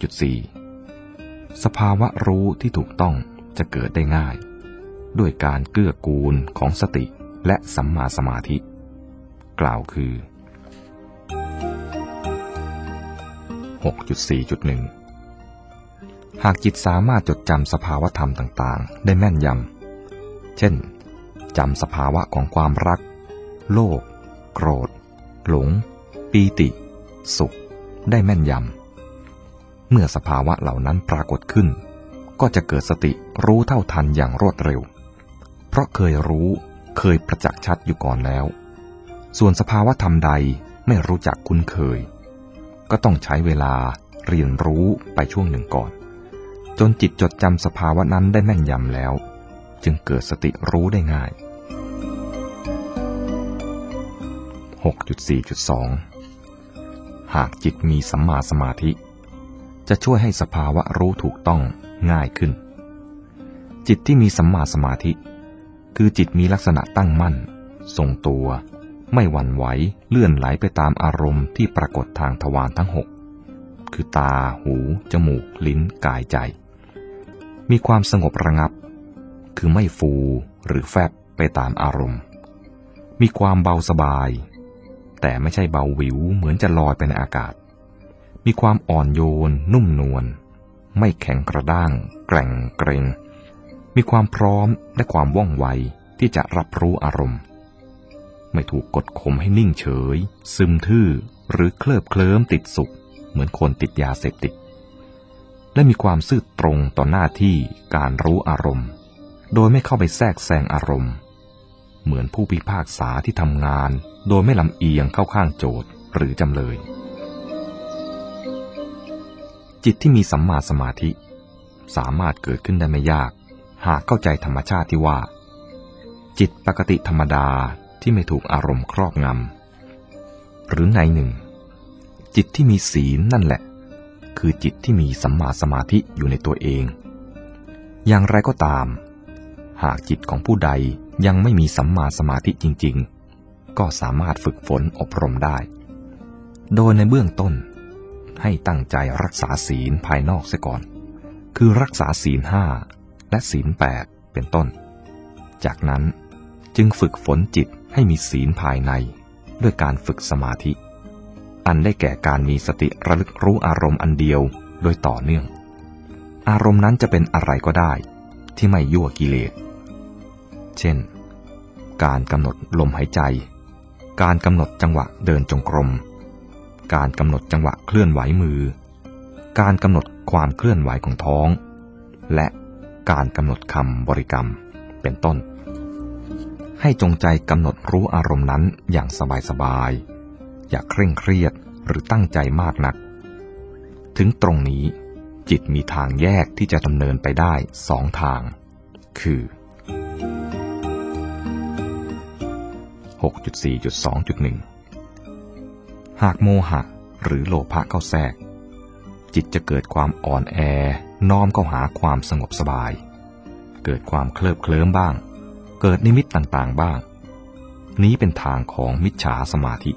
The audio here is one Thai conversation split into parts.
6.4 สภาวะรู้ที่ถูกต้องจะเกิดได้ง่ายด้วยการเกื้อกูลของสติและสัมมาสมาธิกล่าวคือ 6.4.1 หากจิตสามารถจดจำสภาวธรรมต่างๆได้แม่นยำเช่นจำสภาวะของความรักโลภโกรธหลงปีติสุขได้แม่นยำเมื่อสภาวะเหล่านั้นปรากฏขึ้นก็จะเกิดสติรู้เท่าทันอย่างรวดเร็วเพราะเคยรู้เคยประจักษ์ชัดอยู่ก่อนแล้วส่วนสภาวะธรรมใดไม่รู้จักคุ้นเคยก็ต้องใช้เวลาเรียนรู้ไปช่วงหนึ่งก่อนจนจิตจดจำสภาวะนั้นได้แม่นยำแล้วจึงเกิดสติรู้ได้ง่าย 6.4.2 หากจิตมีสัมมาสมาธิจะช่วยให้สภาวะรู้ถูกต้องง่ายขึ้นจิตที่มีสัมมาสมาธิคือจิตมีลักษณะตั้งมั่นทรงตัวไม่หวั่นไหวเลื่อนไหลไปตามอารมณ์ที่ปรากฏทางทวารทั้ง6คือตาหูจมูกลิ้นกายใจมีความสงบระงับคือไม่ฟูหรือแฟบไปตามอารมณ์มีความเบาสบายแต่ไม่ใช่เบาหวิวเหมือนจะลอยไปในอากาศมีความอ่อนโยนนุ่มนวลไม่แข็งกระด้างแกร่งเกร็งมีความพร้อมและความว่องไวที่จะรับรู้อารมณ์ไม่ถูกกดข่มให้นิ่งเฉยซึมทื่อหรือเคลิบเคลิ้มติดสุขเหมือนคนติดยาเสพติดและมีความซื่อตรงต่อหน้าที่การรู้อารมณ์โดยไม่เข้าไปแทรกแซงอารมณ์เหมือนผู้พิพากษาที่ทำงานโดยไม่ลำเอียงเข้าข้างโจทก์หรือจำเลยจิตที่มีสัมมาสมาธิสามารถเกิดขึ้นได้ไม่ยากหากเข้าใจธรรมชาติที่ว่าจิตปกติธรรมดาที่ไม่ถูกอารมณ์ครอบงำหรือในหนึ่งจิตที่มีศีลนั่นแหละคือจิตที่มีสัมมาสมาธิอยู่ในตัวเองอย่างไรก็ตามหากจิตของผู้ใดยังไม่มีสัมมาสมาธิจริงๆก็สามารถฝึกฝนอบรมได้โดยในเบื้องต้นให้ตั้งใจรักษาศีลภายนอกเสียก่อนคือรักษาศีล5และศีล8เป็นต้นจากนั้นจึงฝึกฝนจิตให้มีศีลภายในด้วยการฝึกสมาธิอันได้แก่การมีสติระลึกรู้อารมณ์อันเดียวโดยต่อเนื่องอารมณ์นั้นจะเป็นอะไรก็ได้ที่ไม่ยั่วกิเลสเช่นการกำหนดลมหายใจการกำหนดจังหวะเดินจงกรมการกำหนดจังหวะเคลื่อนไหวมือการกำหนดความเคลื่อนไหวของท้องและการกำหนดคำบริกรรมเป็นต้นให้จงใจกำหนดรู้อารมณ์นั้นอย่างสบายๆอย่าเคร่งเครียดหรือตั้งใจมากนักถึงตรงนี้จิตมีทางแยกที่จะดำเนินไปได้2 ทางคือ 6.4.2.1 หากโมหะหรือโลภะเข้าแทรกจิตจะเกิดความอ่อนแอน้อมเข้าหาความสงบสบายเกิดความเคลิบเคลิ้มบ้างเกิดนิมิตต่างๆบ้างนี้เป็นทางของมิจฉาสมาธิ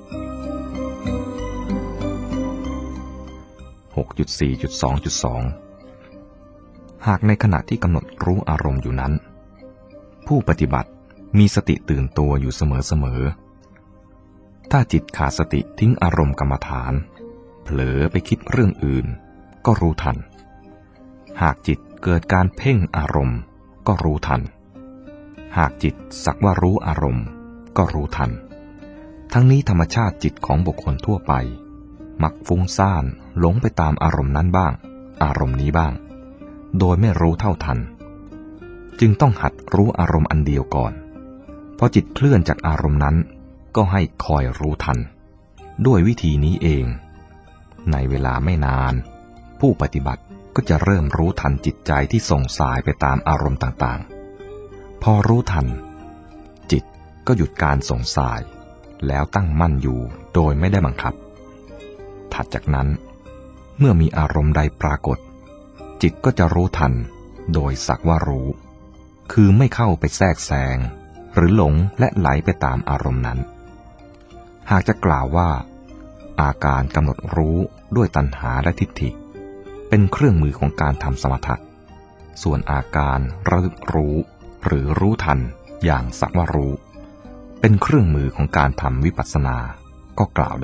6.4.2.2 หากในขณะที่กำหนดรู้อารมณ์อยู่นั้นผู้ปฏิบัติมีสติตื่นตัวอยู่เสมอๆถ้าจิตขาดสติทิ้งอารมณ์กรรมฐานเผลอไปคิดเรื่องอื่นก็รู้ทันหากจิตเกิดการเพ่งอารมณ์ก็รู้ทันหากจิตสักว่ารู้อารมณ์ก็รู้ทันทั้งนี้ธรรมชาติจิตของบุคคลทั่วไปมักฟุ้งซ่านหลงไปตามอารมณ์นั้นบ้างอารมณ์นี้บ้างโดยไม่รู้เท่าทันจึงต้องหัดรู้อารมณ์อันเดียวก่อนพอจิตเคลื่อนจากอารมณ์นั้นก็ให้คอยรู้ทันด้วยวิธีนี้เองในเวลาไม่นานผู้ปฏิบัติก็จะเริ่มรู้ทันจิตใจที่ส่งสายไปตามอารมณ์ต่างๆพอรู้ทันจิตก็หยุดการส่งสายแล้วตั้งมั่นอยู่โดยไม่ได้บังคับถัดจากนั้นเมื่อมีอารมณ์ใดปรากฏจิตก็จะรู้ทันโดยสักว่ารู้คือไม่เข้าไปแทรกแซงหรือหลงและไหลไปตามอารมณ์นั้นหากจะกล่าวว่าอาการกำหนดรู้ด้วยตัณหาและทิฏฐิเป็นเครื่องมือของการทำสมถะส่วนอาการระลึกรู้หรือรู้ทันอย่างสักว่ารู้เป็นเครื่องมือของการทำวิปัสสนาก็กล่าวได้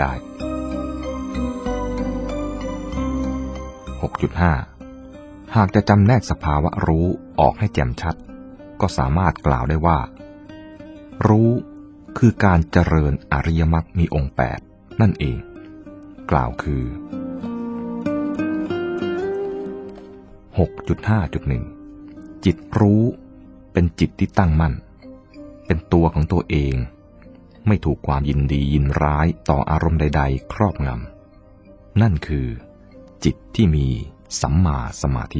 6.5 หากจะจำแนกสภาวะรู้ออกให้แจ่มชัดก็สามารถกล่าวได้ว่ารู้คือการเจริญอริยมรรคมีองค์8นั่นเองกล่าวคือ 6.5.1 จิตรู้เป็นจิตที่ตั้งมั่นเป็นตัวของตัวเองไม่ถูกความยินดียินร้ายต่ออารมณ์ใดๆครอบงำนั่นคือจิตที่มีสัมมาสมาธิ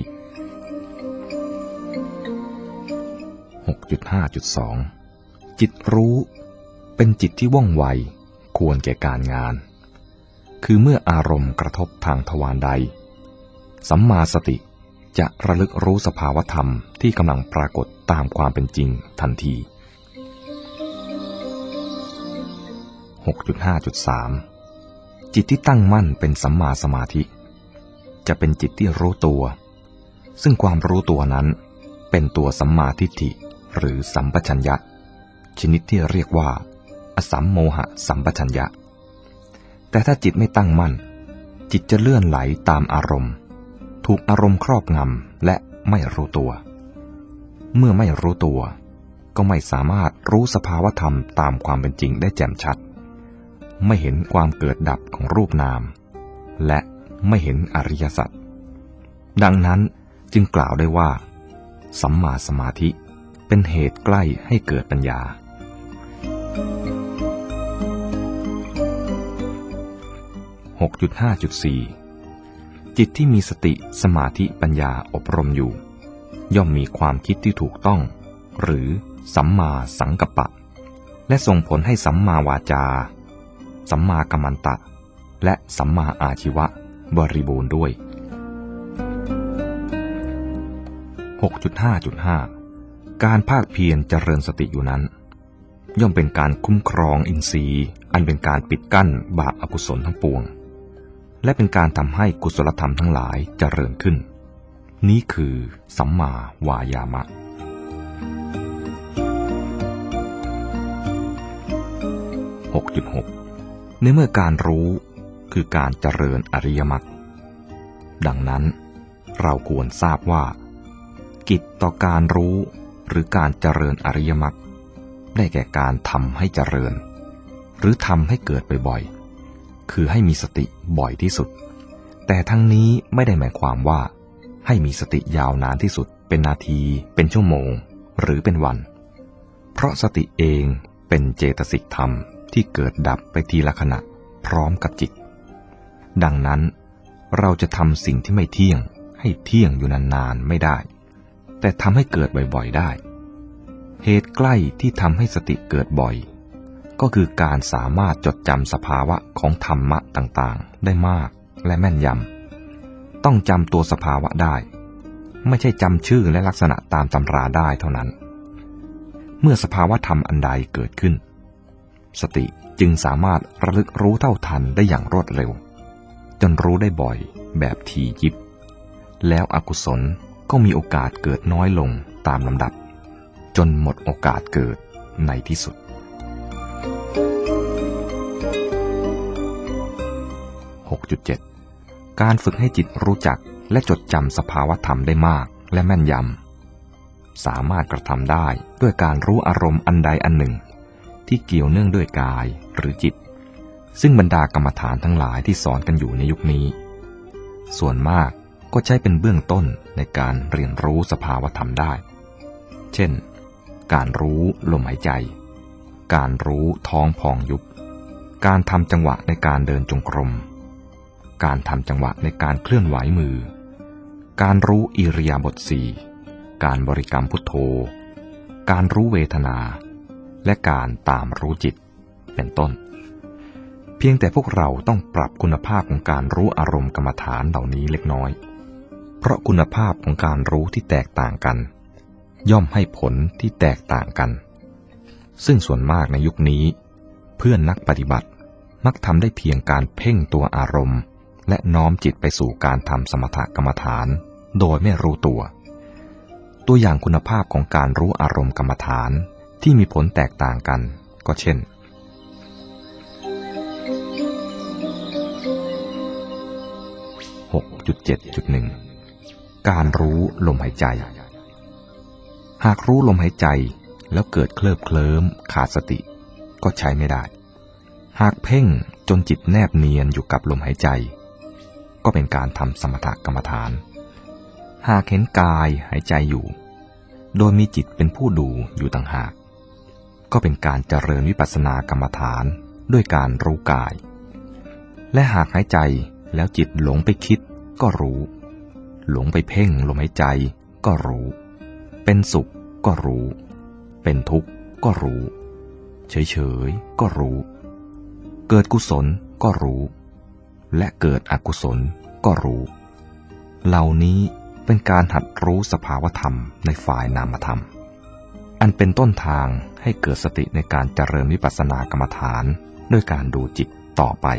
6.5.2 จิตรู้เป็นจิตที่ว่องไวควรแก่การงานคือเมื่ออารมณ์กระทบทางทวารใดสัมมาสติจะระลึกรู้สภาวธรรมที่กำลังปรากฏตามความเป็นจริงทันที 6.5.3 จิตที่ตั้งมั่นเป็นสัมมาสมาธิจะเป็นจิตที่รู้ตัวซึ่งความรู้ตัวนั้นเป็นตัวสัมมาทิฏฐิหรือสัมปชัญญะชนิดที่เรียกว่าอสัมโมหะสัมปชัญญะแต่ถ้าจิตไม่ตั้งมั่นจิตจะเลื่อนไหลตามอารมณ์ถูกอารมณ์ครอบงำและไม่รู้ตัวเมื่อไม่รู้ตัวก็ไม่สามารถรู้สภาวธรรมตามความเป็นจริงได้แจ่มชัดไม่เห็นความเกิดดับของรูปนามและไม่เห็นอริยสัจดังนั้นจึงกล่าวได้ว่าสัมมาสมาธิเป็นเหตุใกล้ให้เกิดปัญญา 6.5.4 จิตที่มีสติสมาธิปัญญาอบรมอยู่ย่อมมีความคิดที่ถูกต้องหรือสัมมาสังกัปปะและส่งผลให้สัมมาวาจาสัมมากัมมันตะและสัมมาอาชีวะบริบูรณ์ด้วย 6.5.5 การภาคเพียรเจริญสติอยู่นั้นย่อมเป็นการคุ้มครองอินทรีย์อันเป็นการปิดกั้นบาปอกุศลทั้งปวงและเป็นการทำให้กุศลธรรมทั้งหลายเจริญขึ้นนี้คือสัมมาวายามะ 6.6 ในเมื่อการรู้คือการเจริญอริยมรรคดังนั้นเราควรทราบว่ากิจต่อการรู้หรือการเจริญอริยมรรคได้แก่การทำให้เจริญหรือทำให้เกิดบ่อยๆคือให้มีสติบ่อยที่สุดแต่ทั้งนี้ไม่ได้หมายความว่าให้มีสติยาวนานที่สุดเป็นนาทีเป็นชั่วโมงหรือเป็นวันเพราะสติเองเป็นเจตสิกธรรมที่เกิดดับไปทีละขณะพร้อมกับจิตดังนั้นเราจะทำสิ่งที่ไม่เที่ยงให้เที่ยงอยู่นานๆไม่ได้แต่ทำให้เกิดบ่อยๆได้เหตุใกล้ที่ทำให้สติเกิดบ่อยก็คือการสามารถจดจำสภาวะของธรรมะต่างๆได้มากและแม่นยำต้องจำตัวสภาวะได้ไม่ใช่จำชื่อและลักษณะตามตำราได้เท่านั้นเมื่อสภาวะธรรมอันใดเกิดขึ้นสติจึงสามารถระลึกรู้เท่าทันได้อย่างรวดเร็วจนรู้ได้บ่อยแบบถี่ยิบแล้วอกุศลก็มีโอกาสเกิดน้อยลงตามลำดับจนหมดโอกาสเกิดในที่สุด 6.7 การฝึกให้จิตรู้จักและจดจำสภาวธรรมได้มากและแม่นยำสามารถกระทำได้ด้วยการรู้อารมณ์อันใดอันหนึ่งที่เกี่ยวเนื่องด้วยกายหรือจิตซึ่งบรรดากรรมฐานทั้งหลายที่สอนกันอยู่ในยุคนี้ส่วนมากก็ใช้เป็นเบื้องต้นในการเรียนรู้สภาวธรรมได้เช่นการรู้ลมหายใจการรู้ท้องพองยุบการทำจังหวะในการเดินจงกรมการทำจังหวะในการเคลื่อนไหวมือการรู้อิริยาบถสี่การบริกรรมพุทโธการรู้เวทนาและการตามรู้จิตเป็นต้นเพียงแต่พวกเราต้องปรับคุณภาพของการรู้อารมณ์กรรมฐานเหล่านี้เล็กน้อยเพราะคุณภาพของการรู้ที่แตกต่างกันย่อมให้ผลที่แตกต่างกันซึ่งส่วนมากในยุคนี้เพื่อนนักปฏิบัติมักทำได้เพียงการเพ่งตัวอารมณ์และน้อมจิตไปสู่การทำสมถกรรมฐานโดยไม่รู้ตัวตัวอย่างคุณภาพของการรู้อารมณ์กรรมฐานที่มีผลแตกต่างกันก็เช่น 6.7.1 การรู้ลมหายใจหากรู้ลมหายใจแล้วเกิดเคลิบเคลิ้มขาดสติก็ใช้ไม่ได้หากเพ่งจนจิตแนบเนียนอยู่กับลมหายใจก็เป็นการทำสมถกรรมฐานหากเห็นกายหายใจอยู่โดยมีจิตเป็นผู้ดูอยู่ต่างหากก็เป็นการเจริญวิปัสสนากรรมฐานด้วยการรู้กายและหากหายใจแล้วจิตหลงไปคิดก็รู้หลงไปเพ่งลมหายใจก็รู้เป็นสุขก็รู้เป็นทุกข์ก็รู้เฉยๆก็รู้เกิดกุศลก็รู้และเกิดอกุศลก็รู้เหล่านี้เป็นการหัดรู้สภาวธรรมในฝ่ายนามธรรมอันเป็นต้นทางให้เกิดสติในการเจริญวิปัสสนากรรมฐานด้วยการดูจิตต่อไป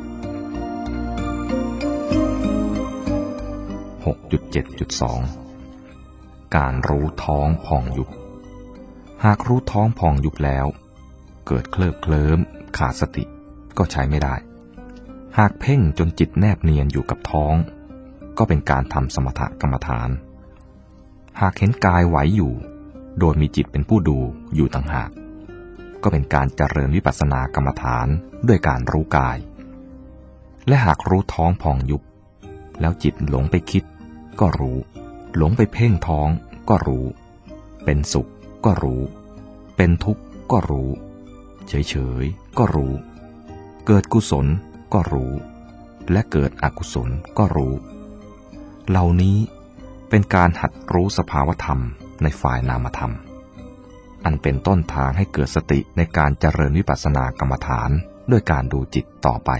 6.7.2 การรู้ท้องพองยุบหากรู้ท้องพองยุบแล้วเกิดเคลิบเคลิ้มขาดสติก็ใช้ไม่ได้หากเพ่งจนจิตแนบเนียนอยู่กับท้องก็เป็นการทำสมถกรรมฐานหากเห็นกายไหวอยู่โดยมีจิตเป็นผู้ดูอยู่ต่างหากก็เป็นการเจริญวิปัสสนากรรมฐานด้วยการรู้กายและหากรู้ท้องพองยุบแล้วจิตหลงไปคิดก็รู้หลงไปเพ่งท้องก็รู้เป็นสุขก็รู้เป็นทุกข์ก็รู้เฉยๆก็รู้เกิดกุศลก็รู้และเกิดอกุศลก็รู้เหล่านี้เป็นการหัดรู้สภาวธรรมในฝ่ายนามธรรมอันเป็นต้นทางให้เกิดสติในการเจริญวิปัสสนากรรมฐานด้วยการดูจิตต่อไป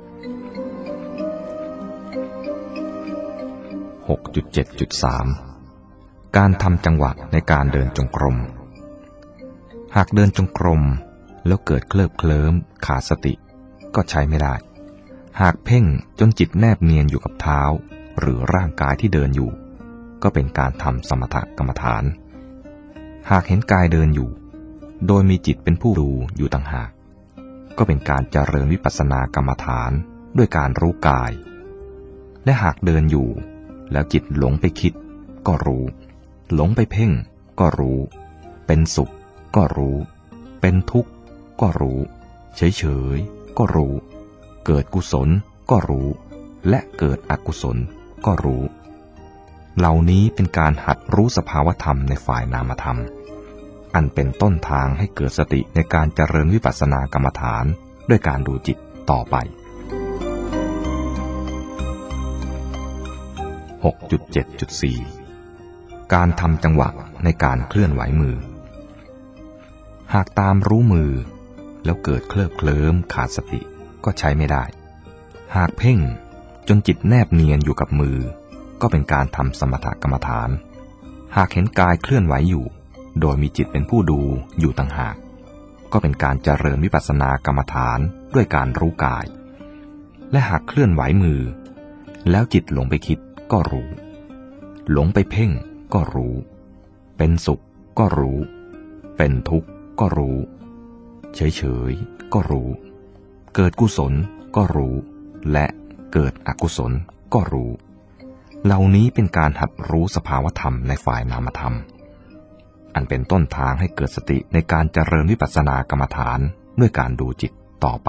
6.7.3 การทำจังหวะในการเดินจงกรมหากเดินจงกรมแล้วเกิดเคลิบเคลิ้มขาดสติก็ใช้ไม่ได้หากเพ่งจนจิตแนบเนียนอยู่กับเท้าหรือร่างกายที่เดินอยู่ก็เป็นการทำสมถกรรมฐานหากเห็นกายเดินอยู่โดยมีจิตเป็นผู้ดูอยู่ต่างหากก็เป็นการเจริญวิปัสสนากรรมฐานด้วยการรู้กายและหากเดินอยู่แล้วจิตหลงไปคิดก็รู้หลงไปเพ่งก็รู้เป็นสุขก็รู้เป็นทุกข์ก็รู้เฉยๆก็รู้เกิดกุศลก็รู้และเกิดอกุศลก็รู้เหล่านี้เป็นการหัดรู้สภาวธรรมในฝ่ายนามธรรมอันเป็นต้นทางให้เกิดสติในการเจริญวิปัสสนากรรมฐานด้วยการดูจิตต่อไป 6.7.4 การทำจังหวะในการเคลื่อนไหวมือหากตามรู้มือแล้วเกิดเคลิบเคลิ้มขาดสติก็ใช้ไม่ได้หากเพ่งจนจิตแนบเนียนอยู่กับมือก็เป็นการทำสมถกรรมฐานหากเห็นกายเคลื่อนไหวอยู่โดยมีจิตเป็นผู้ดูอยู่ต่างหากก็เป็นการเจริญวิปัสสนากรรมฐานด้วยการรู้กายและหากเคลื่อนไหวมือแล้วจิตหลงไปคิดก็รู้หลงไปเพ่งก็รู้เป็นสุขก็รู้เป็นทุกข์ก็รู้เฉยๆก็รู้เกิดกุศลก็รู้และเกิดอกุศลก็รู้เหล่านี้เป็นการหัดรู้สภาวธรรมในฝ่ายนามธรรมอันเป็นต้นทางให้เกิดสติในการเจริญวิปัสสนากรรมฐานด้วยการดูจิตต่อไป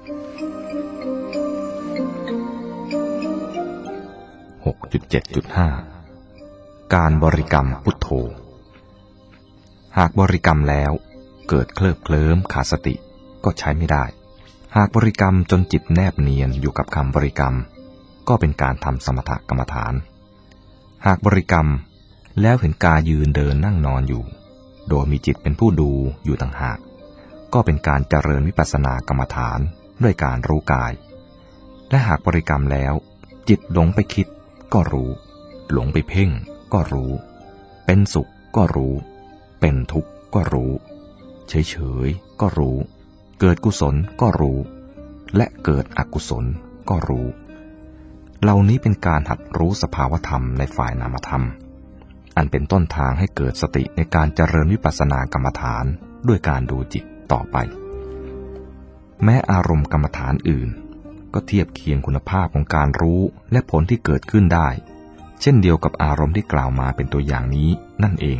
6.7.5 การบริกรรมพุทโธหากบริกรรมแล้วเกิดเคลิบเคลิ้มขาดสติก็ใช้ไม่ได้หากบริกรรมจนจิตแนบเนียนอยู่กับคำบริกรรมก็เป็นการทำสมถกรรมฐานหากบริกรรมแล้วเห็นกายยืนเดินนั่งนอนอยู่โดยมีจิตเป็นผู้ดูอยู่ต่างหากก็เป็นการเจริญวิปัสสนากรรมฐานด้วยการรู้กายและหากบริกรรมแล้วจิตหลงไปคิดก็รู้หลงไปเพ่งก็รู้เป็นสุขก็รู้เป็นทุกข์ก็รู้เฉยๆก็รู้เกิดกุศลก็รู้และเกิดอกุศลก็รู้เหล่านี้เป็นการหัดรู้สภาวธรรมในฝ่ายนามธรรมอันเป็นต้นทางให้เกิดสติในการเจริญวิปัสสนากรรมฐานด้วยการดูจิตต่อไปแม้อารมณ์กรรมฐานอื่นก็เทียบเคียงคุณภาพของการรู้และผลที่เกิดขึ้นได้เช่นเดียวกับอารมณ์ที่กล่าวมาเป็นตัวอย่างนี้นั่นเอง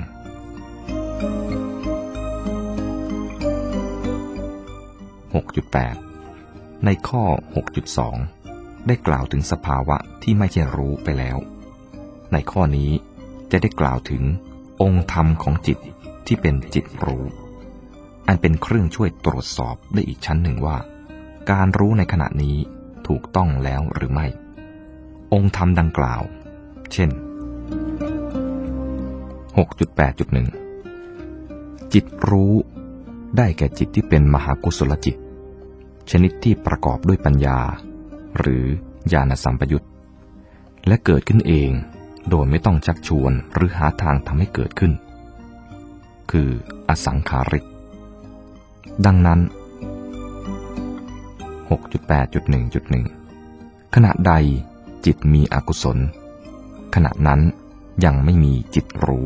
6.8 ในข้อ 6.2 ได้กล่าวถึงสภาวะที่ไม่ใช่รู้ไปแล้วในข้อนี้จะได้กล่าวถึงองค์ธรรมของจิตที่เป็นจิตรู้อันเป็นเครื่องช่วยตรวจสอบได้อีกชั้นหนึ่งว่าการรู้ในขณะนี้ถูกต้องแล้วหรือไม่องค์ธรรมดังกล่าวเช่น 6.8.1 จิตรู้ได้แก่จิตที่เป็นมหากุศลจิตชนิดที่ประกอบด้วยปัญญาหรือญาณสัมปยุตและเกิดขึ้นเองโดยไม่ต้องชักชวนหรือหาทางทำให้เกิดขึ้นคืออสังขาริกดังนั้น 6.8.1.1 ขณะใดจิตมีอกุศลขณะนั้นยังไม่มีจิตรู้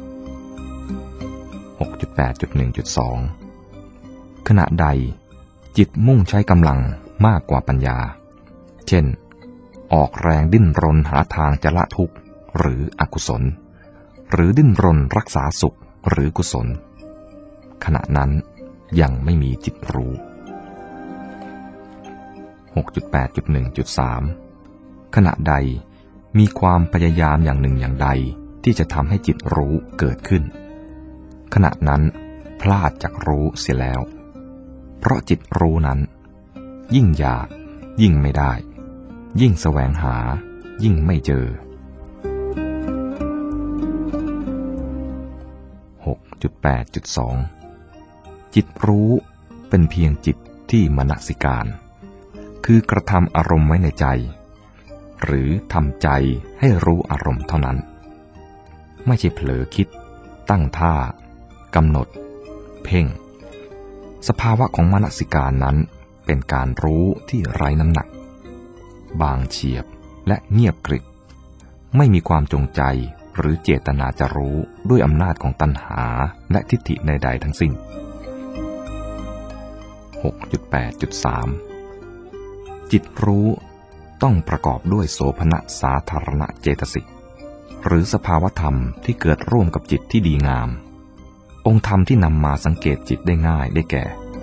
6.8.1.2 ขณะใดจิตมุ่งใช้กำลังมากกว่าปัญญาเช่นออกแรงดิ้นรนหาทางจะละทุกข์หรืออกุศลหรือดิ้นรนรักษาสุขหรือกุศลขณะนั้นยังไม่มีจิตรู้ 6.8.1.3 ขณะใดมีความพยายามอย่างหนึ่งอย่างใดที่จะทำให้จิตรู้เกิดขึ้นขณะนั้นพลาดจากรู้เสียแล้วเพราะจิตรู้นั้นยิ่งอยากยิ่งไม่ได้ยิ่งแสวงหายิ่งไม่เจอ 6.8.2 จิตรู้เป็นเพียงจิตที่มนสิการคือกระทำอารมณ์ไว้ในใจหรือทำใจให้รู้อารมณ์เท่านั้นไม่ใช่เผลอคิดตั้งท่ากำหนดเพ่งสภาวะของมนสิการนั้นเป็นการรู้ที่ไร้น้ำหนักบางเฉียบและเงียบกริบไม่มีความจงใจหรือเจตนาจะรู้ด้วยอำนาจของตัณหาและทิฏฐิใดๆทั้งสิ้น 6.8.3 จิตรู้ต้องประกอบด้วยโสภณสาธารณเจตสิกหรือสภาวธรรมที่เกิดร่วมกับจิตที่ดีงามองค์ธรรมที่นำมาสังเกตจิตได้ง่ายได้แก่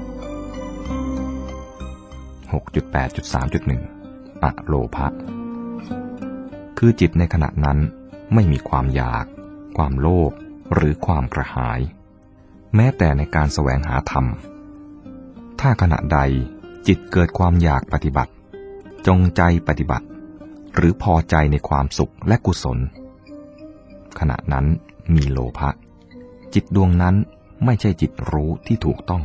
6.8.3.1 อโลภะคือจิตในขณะนั้นไม่มีความอยากความโลภหรือความกระหายแม้แต่ในการแสวงหาธรรมถ้าขณะใดจิตเกิดความอยากปฏิบัติจงใจปฏิบัติหรือพอใจในความสุขและกุศลขณะนั้นมีโลภะจิตดวงนั้นไม่ใช่จิตรู้ที่ถูกต้อง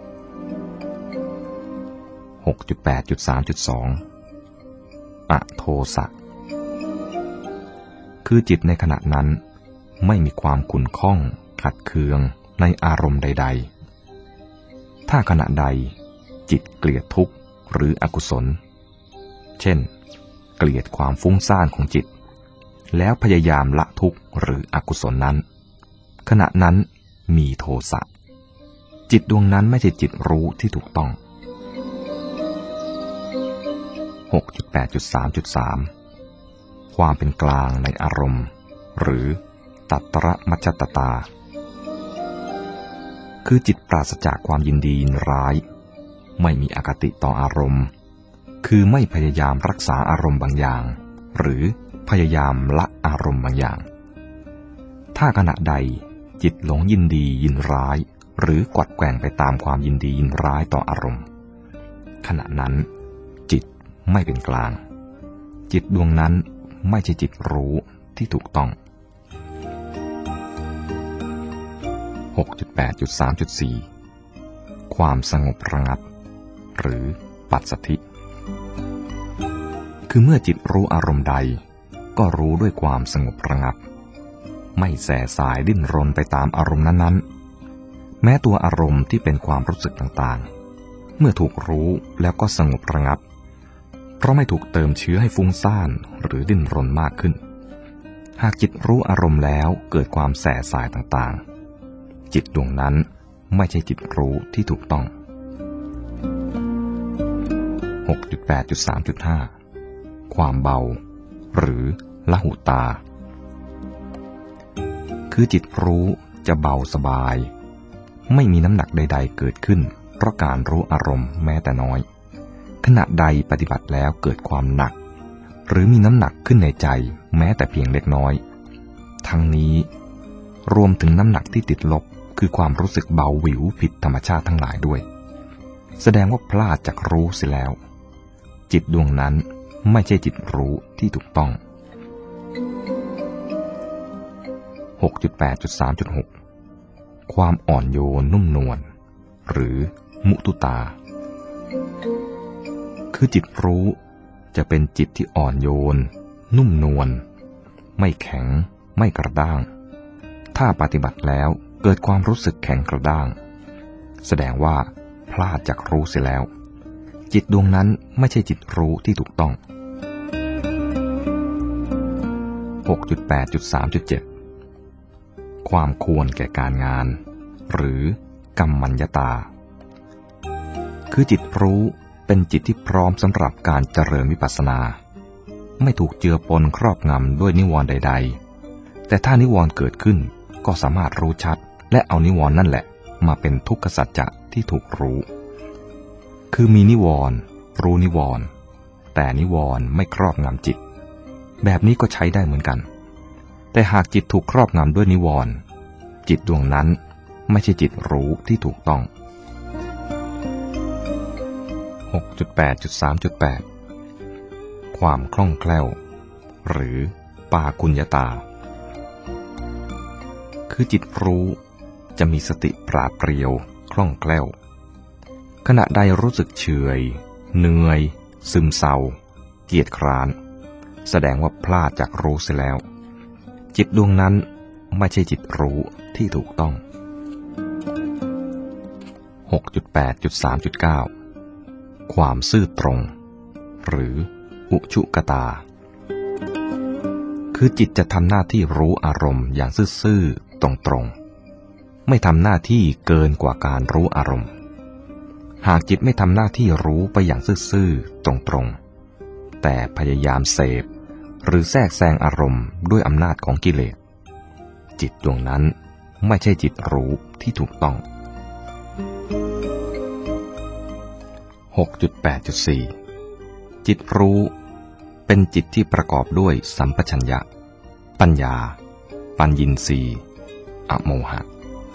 6.8.3.2 อโทสะคือจิตในขณะนั้นไม่มีความขุ่นข้องขัดเคืองในอารมณ์ใดๆถ้าขณะใดจิตเกลียดทุกข์หรืออกุศลเช่นเกลียดความฟุ้งซ่านของจิตแล้วพยายามละทุกข์หรืออกุศลนั้นขณะนั้นมีโทสะจิตดวงนั้นไม่ใช่จิตรู้ที่ถูกต้อง 6.8.3.3 ความเป็นกลางในอารมณ์หรือตัตตระมัจจตตาคือจิตปราศจากความยินดียินร้ายไม่มีอคติต่ออารมณ์คือไม่พยายามรักษาอารมณ์บางอย่างหรือพยายามละอารมณ์บางอย่างถ้าขณะใดจิตหลงยินดียินร้ายหรือกวัดแกว่งไปตามความยินดียินร้ายต่ออารมณ์ขณะนั้นจิตไม่เป็นกลางจิตดวงนั้นไม่ใช่จิตรู้ที่ถูกต้อง 6.8.3.4 ความสงบระงับหรือปัสสัทธิคือเมื่อจิตรู้อารมณ์ใดก็รู้ด้วยความสงบระงับไม่แส่สายดิ้นรนไปตามอารมณ์นั้นๆแม้ตัวอารมณ์ที่เป็นความรู้สึกต่างๆเมื่อถูกรู้แล้วก็สงบระงับเพราะไม่ถูกเติมเชื้อให้ฟุ้งซ่านหรือดิ้นรนมากขึ้นหากจิตรู้อารมณ์แล้วเกิดความแส่สายต่างๆจิตดวงนั้นไม่ใช่จิตรู้ที่ถูกต้อง 6.8.3.5 ความเบาหรือละหุตาคือจิตรู้จะเบาสบายไม่มีน้ำหนักใดๆเกิดขึ้นเพราะการรู้อารมณ์แม้แต่น้อยขณะใดปฏิบัติแล้วเกิดความหนักหรือมีน้ำหนักขึ้นในใจแม้แต่เพียงเล็กน้อยทั้งนี้รวมถึงน้ำหนักที่ติดลบคือความรู้สึกเบาหวิวผิดธรรมชาติทั้งหลายด้วยแสดงว่าพลาดจากรู้เสียแล้วจิตดวงนั้นไม่ใช่จิตรู้ที่ถูกต้อง 6.8.3.6 ความอ่อนโยนนุ่มนวลหรือมุตุตาคือจิตรู้จะเป็นจิตที่อ่อนโยนนุ่มนวลไม่แข็งไม่กระด้างถ้าปฏิบัติแล้วเกิดความรู้สึกแข็งกระด้างแสดงว่าพลาดจากรู้เสียแล้วจิตดวงนั้นไม่ใช่จิตรู้ที่ถูกต้อง 6.8.3.7 ความควรแก่การงานหรือกัมมัญญตาคือจิตรู้เป็นจิตที่พร้อมสำหรับการเจริญวิปัสสนาไม่ถูกเจือปนครอบงำด้วยนิวรณ์ใดๆแต่ถ้านิวรณ์เกิดขึ้นก็สามารถรู้ชัดและเอานิวรณ์นั่นแหละมาเป็นทุกขสัจจะที่ถูกรู้คือมีนิวรณ์รู้นิวรณ์แต่นิวรณ์ไม่ครอบงำจิตแบบนี้ก็ใช้ได้เหมือนกันแต่หากจิตถูกครอบงำด้วยนิวรณ์จิตดวงนั้นไม่ใช่จิตรู้ที่ถูกต้อง 6.8.3.8 ความคล่องแคล่วหรือปากุญญตาคือจิตรู้จะมีสติปราดเปรียวคล่องแคล่วขณะใดรู้สึกเฉยเหนื่อยซึมเศร้าเกียจคร้านแสดงว่าพลาดจากรู้เสียแล้วจิตดวงนั้นไม่ใช่จิตรู้ที่ถูกต้อง 6.8.3.9 ความซื่อตรงหรืออุชุกตาคือจิตจะทำหน้าที่รู้อารมณ์อย่างซื่อๆตรงๆไม่ทำหน้าที่เกินกว่าการรู้อารมณ์หากจิตไม่ทำหน้าที่รู้ไปอย่างซื่อๆตรงๆแต่พยายามเสพหรือแทรกแซงอารมณ์ด้วยอำนาจของกิเลสจิตดวงนั้นไม่ใช่จิตรู้ที่ถูกต้อง 6.8.4 จิตรู้เป็นจิตที่ประกอบด้วยสัมปชัญญะปัญญาปัญญินทรีย์อโมหะ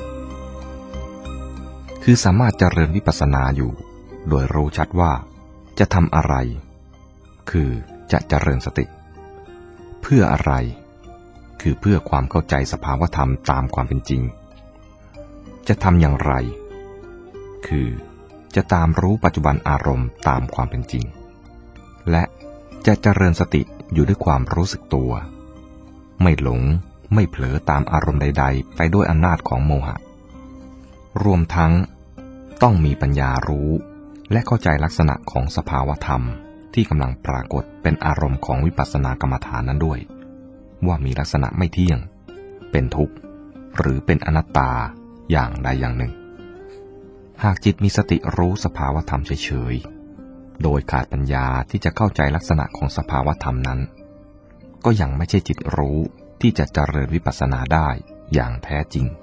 คือสามารถเจริญวิปัสสนาอยู่โดยรู้ชัดว่าจะทำอะไรคือจะเจริญสติเพื่ออะไรคือเพื่อความเข้าใจสภาวธรรมตามความเป็นจริงจะทำอย่างไรคือจะตามรู้ปัจจุบันอารมณ์ตามความเป็นจริงและจะเจริญสติอยู่ด้วยความรู้สึกตัวไม่หลงไม่เผลอตามอารมณ์ใดๆไปด้วยอำนาจของโมหะรวมทั้งต้องมีปัญญารู้และเข้าใจลักษณะของสภาวธรรมที่กำลังปรากฏเป็นอารมณ์ของวิปัสสนากรรมฐานนั้นด้วยว่ามีลักษณะไม่เที่ยงเป็นทุกข์หรือเป็นอนัตตาอย่างใดอย่างหนึ่งหากจิตมีสติรู้สภาวธรรมเฉยๆโดยขาดปัญญาที่จะเข้าใจลักษณะของสภาวธรรมนั้นก็ยังไม่ใช่จิตรู้ที่จะเจริญวิปัสสนาได้อย่างแท้จริง